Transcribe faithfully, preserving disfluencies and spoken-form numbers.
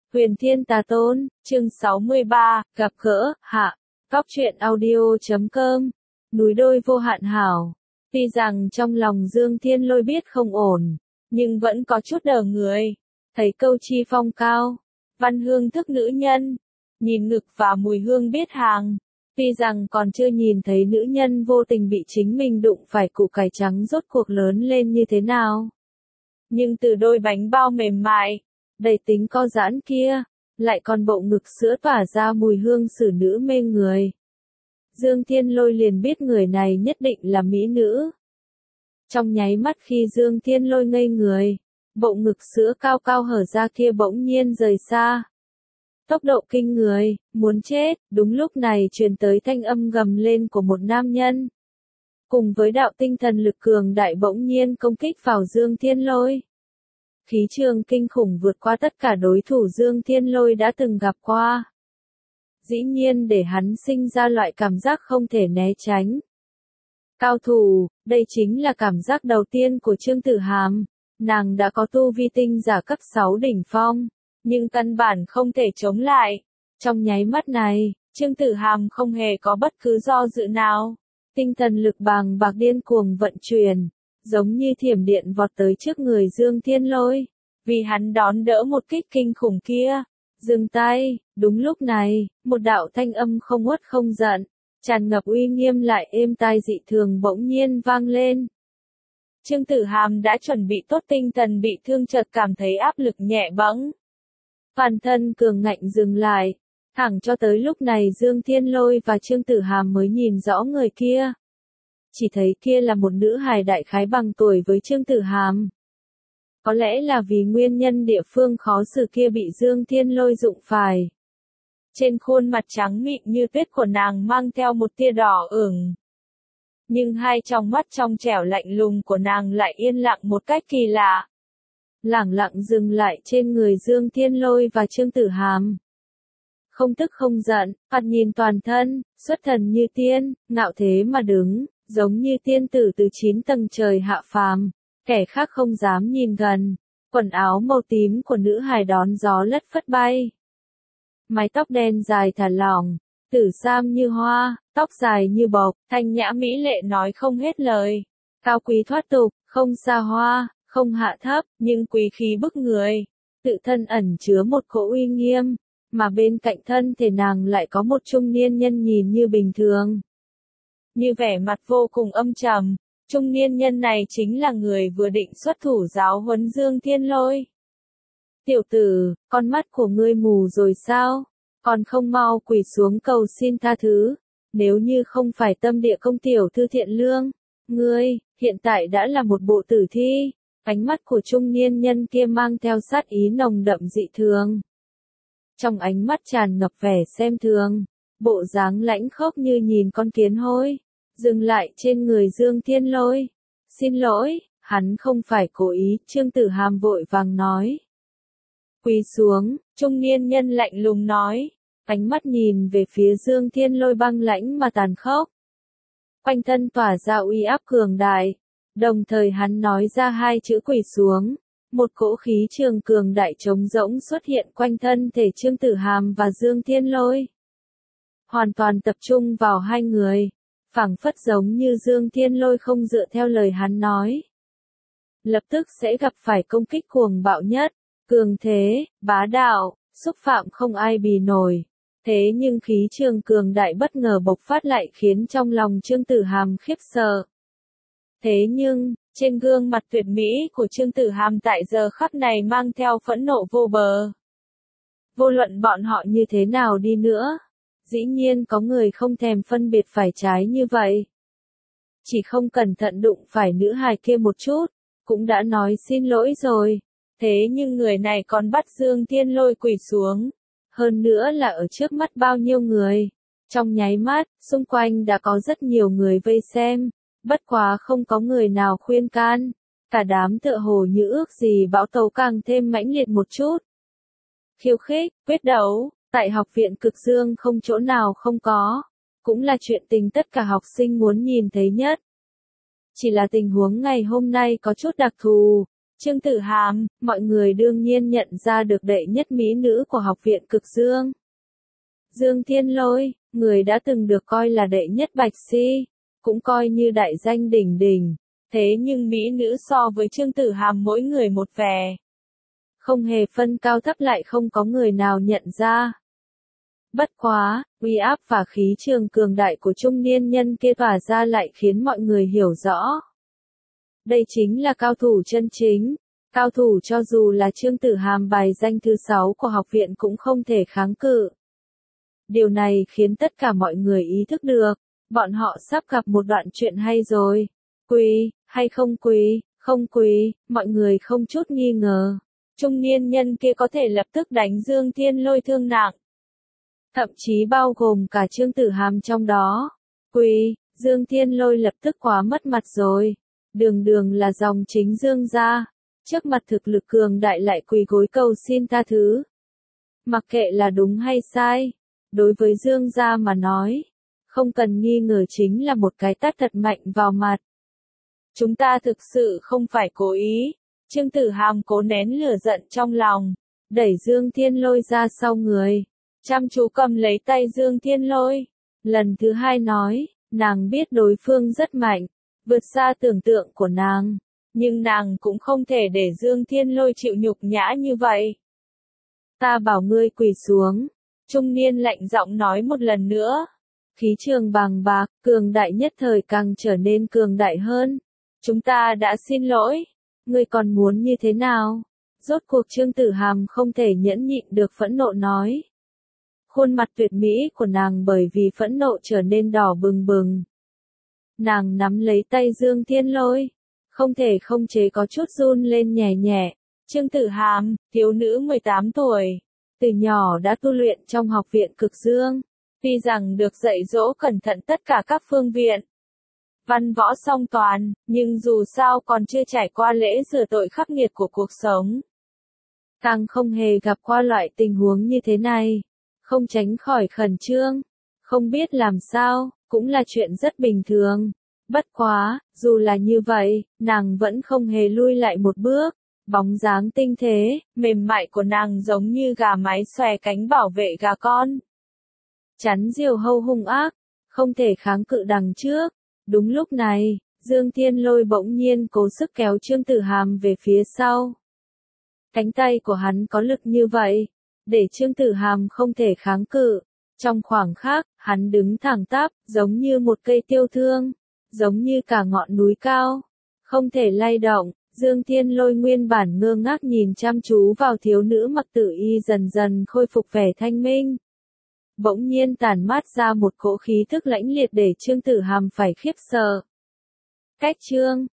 Huyền Thiên Tà Tôn, chương sáu mươi ba, gặp gỡ, hạ, góc truyện audio chấm com, núi đôi vô hạn hảo. Tuy rằng trong lòng Dương Thiên Lôi biết không ổn, nhưng vẫn có chút đờ người. Thấy câu chi phong cao, văn hương thức nữ nhân, nhìn ngực và mùi hương biết hàng. Tuy rằng còn chưa nhìn thấy nữ nhân vô tình bị chính mình đụng phải củ cải trắng rốt cuộc lớn lên như thế nào. Nhưng từ đôi bánh bao mềm mại, đầy tính co giãn kia, lại còn bộ ngực sữa tỏa ra mùi hương xử nữ mê người. Dương Thiên Lôi liền biết người này nhất định là mỹ nữ. Trong nháy mắt khi Dương Thiên Lôi ngây người, bộ ngực sữa cao cao hở ra kia bỗng nhiên rời xa. Tốc độ kinh người, muốn chết, đúng lúc này truyền tới thanh âm gầm lên của một nam nhân. Cùng với đạo tinh thần lực cường đại bỗng nhiên công kích vào Dương Thiên Lôi. Khí trường kinh khủng vượt qua tất cả đối thủ Dương Thiên Lôi đã từng gặp qua. Dĩ nhiên để hắn sinh ra loại cảm giác không thể né tránh. Cao thủ, đây chính là cảm giác đầu tiên của Trương Tử Hàm. Nàng đã có tu vi tinh giả cấp sáu đỉnh phong, nhưng căn bản không thể chống lại. Trong nháy mắt này, Trương Tử Hàm không hề có bất cứ do dự nào. Tinh thần lực bàng bạc điên cuồng vận chuyển, giống như thiểm điện vọt tới trước người Dương Thiên Lôi, vì hắn đón đỡ một kích kinh khủng kia. Dừng tay, đúng lúc này, một đạo thanh âm không uất không giận, tràn ngập uy nghiêm lại êm tai dị thường bỗng nhiên vang lên. Trương Tử Hàm đã chuẩn bị tốt tinh thần bị thương chợt cảm thấy áp lực nhẹ bẫng. Toàn thân cường ngạnh dừng lại, thẳng cho tới lúc này Dương Thiên Lôi và Trương Tử Hàm mới nhìn rõ người kia. Chỉ thấy kia là một nữ hài đại khái bằng tuổi với Trương Tử Hàm. Có lẽ là vì nguyên nhân địa phương khó xử kia bị Dương Thiên Lôi dụng phải. Trên khuôn mặt trắng mịn như tuyết của nàng mang theo một tia đỏ ửng. Nhưng hai tròng mắt trong trẻo lạnh lùng của nàng lại yên lặng một cách kỳ lạ. Lẳng lặng dừng lại trên người Dương Thiên Lôi và Trương Tử Hàm. Không tức không giận, mặt nhìn toàn thân, xuất thần như tiên, ngạo thế mà đứng, giống như tiên tử từ chín tầng trời hạ phàm, kẻ khác không dám nhìn gần. Quần áo màu tím của nữ hài đón gió lất phất bay. Mái tóc đen dài thả lỏng, tử sam như hoa, tóc dài như bộc, thanh nhã mỹ lệ nói không hết lời. Cao quý thoát tục, không xa hoa, không hạ thấp, nhưng quý khí bức người. Tự thân ẩn chứa một cỗ uy nghiêm, mà bên cạnh thân thể nàng lại có một trung niên nhân nhìn như bình thường. Như vẻ mặt vô cùng âm trầm, trung niên nhân này chính là người vừa định xuất thủ giáo huấn Dương Thiên Lôi. Tiểu tử, con mắt của ngươi mù rồi sao? Còn không mau quỳ xuống cầu xin tha thứ. Nếu như không phải tâm địa công tiểu thư thiện lương, ngươi, hiện tại đã là một bộ tử thi. Ánh mắt của trung niên nhân kia mang theo sát ý nồng đậm dị thường. Trong ánh mắt tràn ngập vẻ xem thường, bộ dáng lãnh khốc như nhìn con kiến hôi, dừng lại trên người Dương Thiên Lôi. Xin lỗi, hắn không phải cố ý, Trương Tử Hàm vội vàng nói. Quỳ xuống, trung niên nhân lạnh lùng nói, ánh mắt nhìn về phía Dương Thiên Lôi băng lãnh mà tàn khốc. Quanh thân tỏa ra uy áp cường đại, đồng thời hắn nói ra hai chữ quỳ xuống. Một cỗ khí trường cường đại trống rỗng xuất hiện quanh thân thể Trương Tử Hàm và Dương Thiên Lôi. Hoàn toàn tập trung vào hai người, phảng phất giống như Dương Thiên Lôi không dựa theo lời hắn nói. Lập tức sẽ gặp phải công kích cuồng bạo nhất, cường thế, bá đạo, xúc phạm không ai bì nổi. Thế nhưng khí trường cường đại bất ngờ bộc phát lại khiến trong lòng Trương Tử Hàm khiếp sợ. Thế nhưng, trên gương mặt tuyệt mỹ của Trương Tử Hàm tại giờ khắc này mang theo phẫn nộ vô bờ. Vô luận bọn họ như thế nào đi nữa, dĩ nhiên có người không thèm phân biệt phải trái như vậy. Chỉ không cẩn thận đụng phải nữ hài kia một chút, cũng đã nói xin lỗi rồi. Thế nhưng người này còn bắt Dương Thiên Lôi quỳ xuống. Hơn nữa là ở trước mắt bao nhiêu người. Trong nháy mắt, xung quanh đã có rất nhiều người vây xem. Bất quá không có người nào khuyên can. Cả đám tựa hồ như ước gì bão tố càng thêm mãnh liệt một chút. Khiêu khích, quyết đấu, tại học viện Cực Dương không chỗ nào không có. Cũng là chuyện tình tất cả học sinh muốn nhìn thấy nhất. Chỉ là tình huống ngày hôm nay có chút đặc thù. Trương Tử Hàm, mọi người đương nhiên nhận ra được đệ nhất mỹ nữ của học viện Cực Dương. Dương Thiên Lôi, người đã từng được coi là đệ nhất bạch si, cũng coi như đại danh đỉnh đỉnh, thế nhưng mỹ nữ so với Trương Tử Hàm mỗi người một vẻ. Không hề phân cao thấp lại không có người nào nhận ra. Bất quá, uy áp và khí trường cường đại của trung niên nhân kia tỏa ra lại khiến mọi người hiểu rõ. Đây chính là cao thủ chân chính, cao thủ cho dù là Trương Tử Hàm bài danh thứ sáu của học viện cũng không thể kháng cự. Điều này khiến tất cả mọi người ý thức được, bọn họ sắp gặp một đoạn chuyện hay rồi. Quý, hay không quý, không quý, mọi người không chút nghi ngờ. Trung niên nhân kia có thể lập tức đánh Dương Thiên Lôi thương nặng. Thậm chí bao gồm cả Trương Tử Hàm trong đó. Quý, Dương Thiên Lôi lập tức quá mất mặt rồi. Đường đường là dòng chính Dương gia. Trước mặt thực lực cường đại lại quỳ gối cầu xin tha thứ. Mặc kệ là đúng hay sai. Đối với Dương gia mà nói. Không cần nghi ngờ chính là một cái tát thật mạnh vào mặt. Chúng ta thực sự không phải cố ý. Trương Tử Hàm cố nén lửa giận trong lòng. Đẩy Dương Thiên Lôi ra sau người. Chăm chú cầm lấy tay Dương Thiên Lôi. Lần thứ hai nói, nàng biết đối phương rất mạnh. Vượt xa tưởng tượng của nàng. Nhưng nàng cũng không thể để Dương Thiên Lôi chịu nhục nhã như vậy. Ta bảo ngươi quỳ xuống. Trung niên lạnh giọng nói một lần nữa. Khí trường bàng bạc, cường đại nhất thời càng trở nên cường đại hơn. Chúng ta đã xin lỗi. Ngươi còn muốn như thế nào? Rốt cuộc Trương Tử Hàm không thể nhẫn nhịn được phẫn nộ nói. Khuôn mặt tuyệt mỹ của nàng bởi vì phẫn nộ trở nên đỏ bừng bừng. Nàng nắm lấy tay Dương Thiên Lôi. Không thể không chế có chút run lên nhẹ nhẹ. Trương Tử Hàm, thiếu nữ mười tám tuổi. Từ nhỏ đã tu luyện trong học viện Cực Dương. Tuy rằng được dạy dỗ cẩn thận tất cả các phương viện. Văn võ song toàn, nhưng dù sao còn chưa trải qua lễ rửa tội khắc nghiệt của cuộc sống. Càng không hề gặp qua loại tình huống như thế này. Không tránh khỏi khẩn trương. Không biết làm sao, cũng là chuyện rất bình thường. Bất quá, dù là như vậy, nàng vẫn không hề lui lại một bước. Bóng dáng tinh thế, mềm mại của nàng giống như gà mái xòe cánh bảo vệ gà con. Chắn diều hâu hung ác, không thể kháng cự đằng trước. Đúng lúc này, Dương Thiên Lôi bỗng nhiên cố sức kéo Trương Tử Hàm về phía sau. Cánh tay của hắn có lực như vậy, để Trương Tử Hàm không thể kháng cự. Trong khoảng khắc, hắn đứng thẳng tắp, giống như một cây tiêu thương, giống như cả ngọn núi cao, không thể lay động. Dương Thiên Lôi nguyên bản ngơ ngác nhìn chăm chú vào thiếu nữ mặc tử y dần dần khôi phục vẻ thanh minh. Bỗng nhiên tản mát ra một cỗ khí thức lãnh liệt để Trương Tử Hàm phải khiếp sợ. Cách Trương,